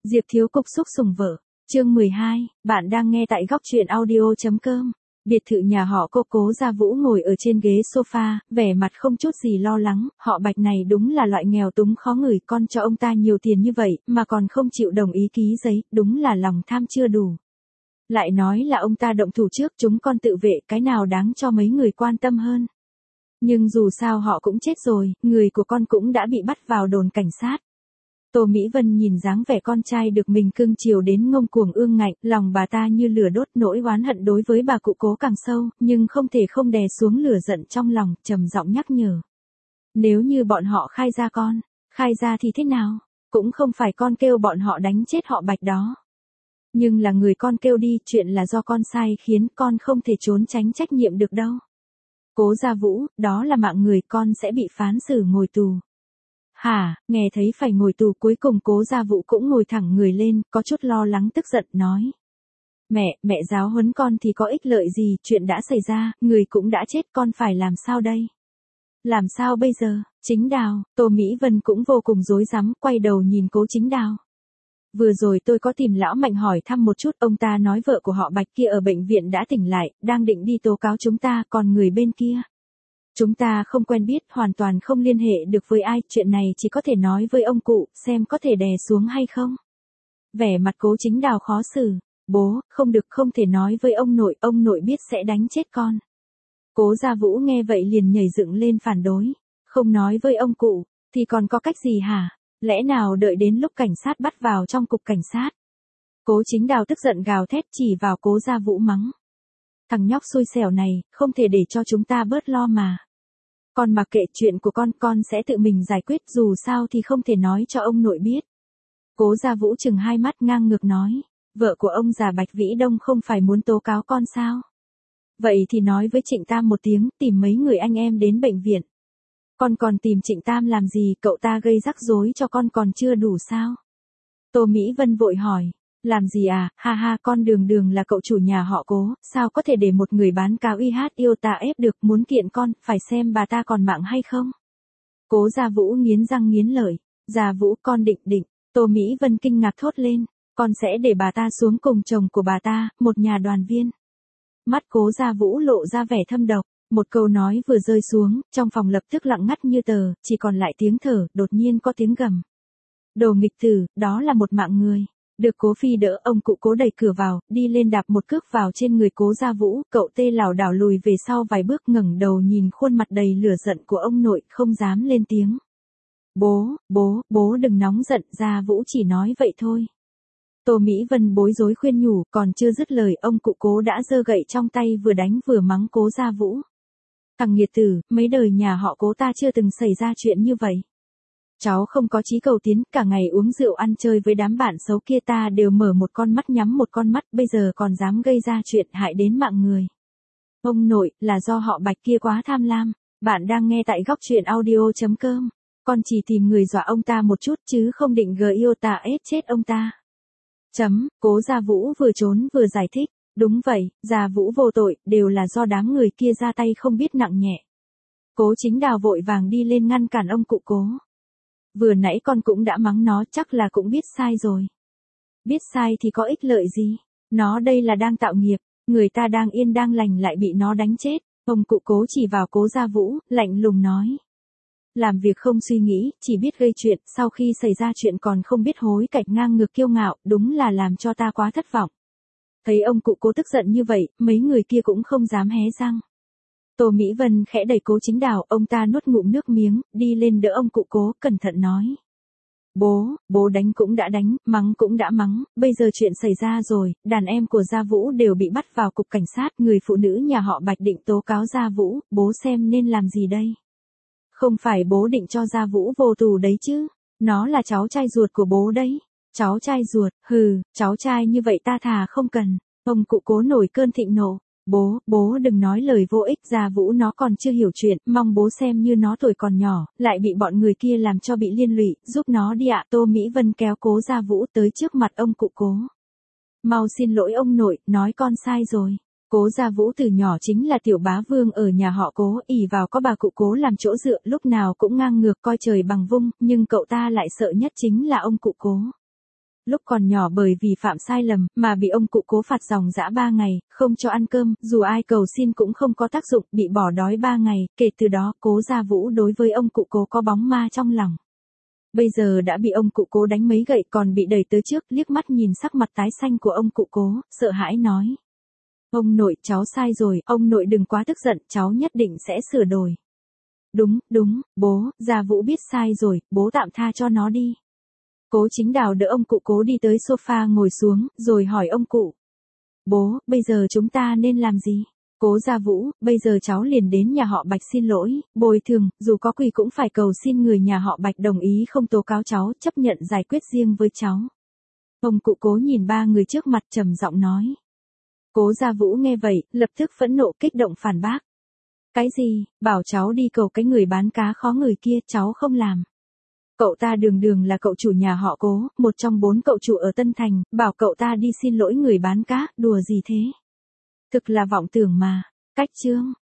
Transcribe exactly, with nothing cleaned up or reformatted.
Diệp Thiếu Cục xúc sủng vợ. Chương mười hai, bạn đang nghe tại góc truyện audio chấm com. Biệt thự nhà họ cô Cố Gia Vũ ngồi ở trên ghế sofa, vẻ mặt không chút gì lo lắng, họ Bạch này đúng là loại nghèo túng khó ngửi, con cho ông ta nhiều tiền như vậy, mà còn không chịu đồng ý ký giấy, đúng là lòng tham chưa đủ. Lại nói là ông ta động thủ trước, chúng con tự vệ, cái nào đáng cho mấy người quan tâm hơn. Nhưng dù sao họ cũng chết rồi, người của con cũng đã bị bắt vào đồn cảnh sát. Tô Mỹ Vân nhìn dáng vẻ con trai được mình cưng chiều đến ngông cuồng ương ngạnh, lòng bà ta như lửa đốt, nỗi oán hận đối với bà cụ Cố càng sâu, nhưng không thể không đè xuống lửa giận trong lòng, trầm giọng nhắc nhở. Nếu như bọn họ khai ra con, khai ra thì thế nào? Cũng không phải con kêu bọn họ đánh chết họ Bạch đó. Nhưng là người con kêu đi, chuyện là do con sai khiến, con không thể trốn tránh trách nhiệm được đâu. Cố Gia Vũ, đó là mạng người, con sẽ bị phán xử ngồi tù. Hả, nghe thấy phải ngồi tù, cuối cùng Cố Gia Vũ cũng ngồi thẳng người lên, có chút lo lắng tức giận nói. Mẹ, mẹ giáo huấn con thì có ích lợi gì, chuyện đã xảy ra, người cũng đã chết, con phải làm sao đây? Làm sao bây giờ? Chính Đào, Tô Mỹ Vân cũng vô cùng rối rắm, quay đầu nhìn Cố Chính Đào. Vừa rồi tôi có tìm lão Mạnh hỏi thăm một chút, ông ta nói vợ của họ Bạch kia ở bệnh viện đã tỉnh lại, đang định đi tố cáo chúng ta, còn người bên kia. Chúng ta không quen biết, hoàn toàn không liên hệ được với ai, chuyện này chỉ có thể nói với ông cụ, xem có thể đè xuống hay không. Vẻ mặt Cố Chính Đào khó xử, bố, không được, không thể nói với ông nội, ông nội biết sẽ đánh chết con. Cố Gia Vũ nghe vậy liền nhảy dựng lên phản đối, không nói với ông cụ, thì còn có cách gì hả? Lẽ nào đợi đến lúc cảnh sát bắt vào trong cục cảnh sát? Cố Chính Đào tức giận gào thét chỉ vào Cố Gia Vũ mắng. Thằng nhóc xui xẻo này, không thể để cho chúng ta bớt lo mà. Con mặc kệ chuyện của con, con sẽ tự mình giải quyết, dù sao thì không thể nói cho ông nội biết. Cố Gia Vũ chừng hai mắt ngang ngược nói, vợ của ông già Bạch Vĩ Đông không phải muốn tố cáo con sao? Vậy thì nói với Trịnh Tam một tiếng, tìm mấy người anh em đến bệnh viện. Con còn tìm Trịnh Tam làm gì, cậu ta gây rắc rối cho con còn chưa đủ sao? Tô Mỹ Vân vội hỏi, làm gì à, ha ha, con Đường Đường là cậu chủ nhà họ Cố, sao có thể để một người bán cao i hát yêu ta ép được, muốn kiện con, phải xem bà ta còn mạng hay không? Cố Gia Vũ nghiến răng nghiến lợi, Gia Vũ con định định, Tô Mỹ Vân kinh ngạc thốt lên, con sẽ để bà ta xuống cùng chồng của bà ta, một nhà đoàn viên. Mắt Cố Gia Vũ lộ ra vẻ thâm độc. Một câu nói vừa rơi xuống, trong phòng lập tức lặng ngắt như tờ, chỉ còn lại tiếng thở, đột nhiên có tiếng gầm. Đồ nghịch tử, đó là một mạng người. Được Cố Phi đỡ, ông cụ Cố đẩy cửa vào, đi lên đạp một cước vào trên người Cố Gia Vũ, cậu tê lảo đảo lùi về sau vài bước, ngẩng đầu nhìn khuôn mặt đầy lửa giận của ông nội, không dám lên tiếng. Bố, bố, bố đừng nóng giận, Gia Vũ chỉ nói vậy thôi. Tô Mỹ Vân bối rối khuyên nhủ, còn chưa dứt lời, ông cụ Cố đã giơ gậy trong tay vừa đánh vừa mắng Cố Gia Vũ. Thằng nghiệt tử, mấy đời nhà họ Cố ta chưa từng xảy ra chuyện như vậy. Cháu không có chí cầu tiến, cả ngày uống rượu ăn chơi với đám bạn xấu kia, ta đều mở một con mắt nhắm một con mắt, bây giờ còn dám gây ra chuyện hại đến mạng người. Ông nội, là do họ Bạch kia quá tham lam. Bạn đang nghe tại góc truyện audio chấm com. Con chỉ tìm người dọa ông ta một chút chứ không định gờ yêu ta ép chết ông ta. Chấm, Cố Gia Vũ vừa trốn vừa giải thích. Đúng vậy, Gia Vũ vô tội, đều là do đám người kia ra tay không biết nặng nhẹ. Cố Chính Đào vội vàng đi lên ngăn cản ông cụ Cố. Vừa nãy con cũng đã mắng nó, chắc là cũng biết sai rồi. Biết sai thì có ích lợi gì? Nó đây là đang tạo nghiệp, người ta đang yên đang lành lại bị nó đánh chết. Ông cụ Cố chỉ vào Cố Gia Vũ, lạnh lùng nói. Làm việc không suy nghĩ, chỉ biết gây chuyện, sau khi xảy ra chuyện còn không biết hối cải, ngang ngược kiêu ngạo, đúng là làm cho ta quá thất vọng. Thấy ông cụ Cố tức giận như vậy, mấy người kia cũng không dám hé răng. Tô Mỹ Vân khẽ đẩy Cố Chính Đào, ông ta nuốt ngụm nước miếng, đi lên đỡ ông cụ Cố, cẩn thận nói. Bố, bố đánh cũng đã đánh, mắng cũng đã mắng, bây giờ chuyện xảy ra rồi, đàn em của Gia Vũ đều bị bắt vào cục cảnh sát, người phụ nữ nhà họ Bạch định tố cáo Gia Vũ, bố xem nên làm gì đây? Không phải bố định cho Gia Vũ vô tù đấy chứ, nó là cháu trai ruột của bố đấy. Cháu trai ruột, hừ, cháu trai như vậy ta thà không cần. Ông cụ Cố nổi cơn thịnh nộ. Bố, bố đừng nói lời vô ích, Gia Vũ nó còn chưa hiểu chuyện, mong bố xem như nó tuổi còn nhỏ, lại bị bọn người kia làm cho bị liên lụy, giúp nó đi ạ. Tô Mỹ Vân kéo Cố Gia Vũ tới trước mặt ông cụ Cố. Mau xin lỗi ông nội, nói con sai rồi. Cố Gia Vũ từ nhỏ chính là tiểu bá vương ở nhà họ Cố, ỷ vào có bà cụ Cố làm chỗ dựa, lúc nào cũng ngang ngược coi trời bằng vung, nhưng cậu ta lại sợ nhất chính là ông cụ Cố. lúc còn nhỏ bởi vì phạm sai lầm, mà bị ông cụ Cố phạt dòng dã ba ngày, không cho ăn cơm, dù ai cầu xin cũng không có tác dụng, bị bỏ đói ba ngày, kể từ đó, Cố Gia Vũ đối với ông cụ Cố có bóng ma trong lòng. Bây giờ đã bị ông cụ Cố đánh mấy gậy còn bị đẩy tới trước, liếc mắt nhìn sắc mặt tái xanh của ông cụ Cố, sợ hãi nói. Ông nội, cháu sai rồi, ông nội đừng quá tức giận, cháu nhất định sẽ sửa đổi. Đúng, đúng, bố, Gia Vũ biết sai rồi, bố tạm tha cho nó đi. Cố Chính Đào đỡ ông cụ Cố đi tới sofa ngồi xuống, rồi hỏi ông cụ. Bố, bây giờ chúng ta nên làm gì? Cố Gia Vũ, bây giờ cháu liền đến nhà họ Bạch xin lỗi, bồi thường, dù có quỳ cũng phải cầu xin người nhà họ Bạch đồng ý không tố cáo cháu, chấp nhận giải quyết riêng với cháu. Ông cụ Cố nhìn ba người trước mặt trầm giọng nói. Cố Gia Vũ nghe vậy, lập tức phẫn nộ kích động phản bác. Cái gì, bảo cháu đi cầu cái người bán cá khó người kia, cháu không làm. Cậu ta đường đường là cậu chủ nhà họ Cố, một trong bốn cậu chủ ở Tân Thành, bảo cậu ta đi xin lỗi người bán cá, đùa gì thế? Thực là vọng tưởng mà. Cách chương.